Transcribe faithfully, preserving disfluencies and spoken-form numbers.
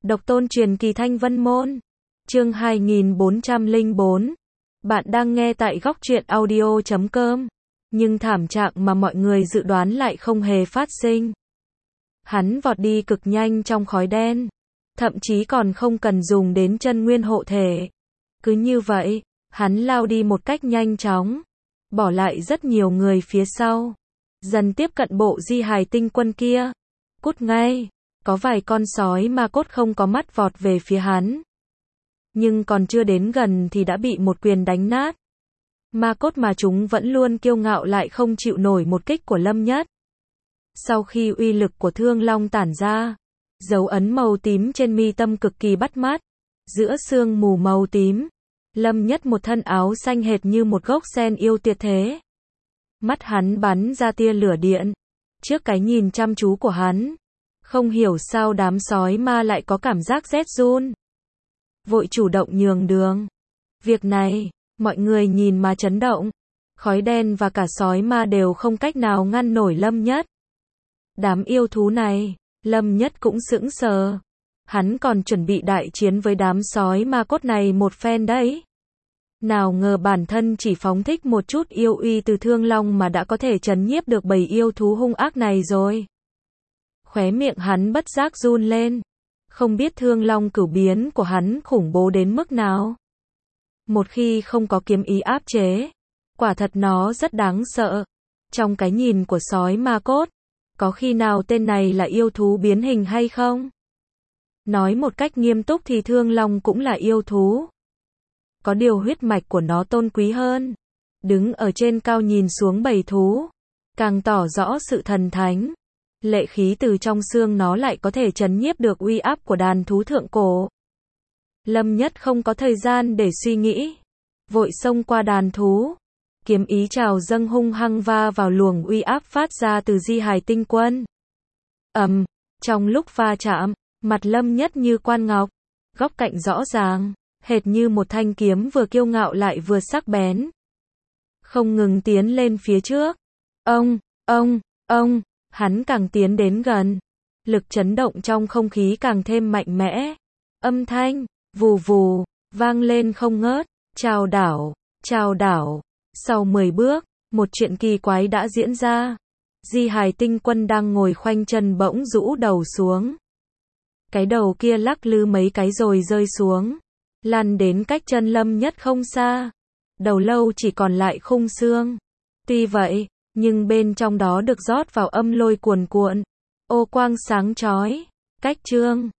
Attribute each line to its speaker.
Speaker 1: Độc tôn truyền kỳ Thanh Vân Môn. Chương hai nghìn bốn trăm lẻ bốn. Bạn đang nghe tại góc truyện audio chấm com. Nhưng thảm trạng mà mọi người dự đoán lại không hề phát sinh. Hắn vọt đi cực nhanh trong khói đen. Thậm chí còn không cần dùng đến chân nguyên hộ thể. Cứ như vậy, hắn lao đi một cách nhanh chóng. Bỏ lại rất nhiều người phía sau. Dần tiếp cận bộ di hài tinh quân kia. Cút ngay. Có vài con sói ma cốt không có mắt vọt về phía hắn. Nhưng còn chưa đến gần thì đã bị một quyền đánh nát. Ma cốt mà chúng vẫn luôn kiêu ngạo lại không chịu nổi một kích của Lâm Nhất. Sau khi uy lực của Thương Long tản ra, dấu ấn màu tím trên mi tâm cực kỳ bắt mắt. Giữa sương mù màu tím, Lâm Nhất một thân áo xanh hệt như một gốc sen yêu tuyệt thế. Mắt hắn bắn ra tia lửa điện. Trước cái nhìn chăm chú của hắn, không hiểu sao đám sói ma lại có cảm giác rét run. Vội chủ động nhường đường. Việc này, mọi người nhìn mà chấn động. Khói đen và cả sói ma đều không cách nào ngăn nổi Lâm Nhất. Đám yêu thú này, Lâm Nhất cũng sững sờ. Hắn còn chuẩn bị đại chiến với đám sói ma cốt này một phen đấy. Nào ngờ bản thân chỉ phóng thích một chút yêu uy từ Thương Long mà đã có thể trấn nhiếp được bầy yêu thú hung ác này rồi. Khóe miệng hắn bất giác run lên. Không biết Thương Long cửu biến của hắn khủng bố đến mức nào. Một khi không có kiếm ý áp chế, quả thật nó rất đáng sợ. Trong cái nhìn của sói ma cốt, có khi nào tên này là yêu thú biến hình hay không? Nói một cách nghiêm túc thì Thương Long cũng là yêu thú. Có điều huyết mạch của nó tôn quý hơn. Đứng ở trên cao nhìn xuống bầy thú, càng tỏ rõ sự thần thánh. Lệ khí từ trong xương nó lại có thể trấn nhiếp được uy áp của đàn thú thượng cổ. Lâm Nhất không có thời gian để suy nghĩ. Vội xông qua đàn thú. Kiếm ý trào dâng hung hăng va vào luồng uy áp phát ra từ di hài tinh quân. Ầm, trong lúc va chạm, mặt Lâm Nhất như quan ngọc. Góc cạnh rõ ràng, hệt như một thanh kiếm vừa kiêu ngạo lại vừa sắc bén. Không ngừng tiến lên phía trước. Ông, ông, ông. Hắn càng tiến đến gần, lực chấn động trong không khí càng thêm mạnh mẽ. Âm thanh, vù vù, vang lên không ngớt. Chào đảo, chào đảo. Sau mười bước, một chuyện kỳ quái đã diễn ra. Di hài tinh quân đang ngồi khoanh chân bỗng rũ đầu xuống. Cái đầu kia lắc lư mấy cái rồi rơi xuống. Lăn đến cách chân Lâm Nhất không xa. Đầu lâu chỉ còn lại khung xương. Tuy vậy, nhưng bên trong đó được rót vào âm lôi cuồn cuộn. Ô quang sáng chói. Cách chương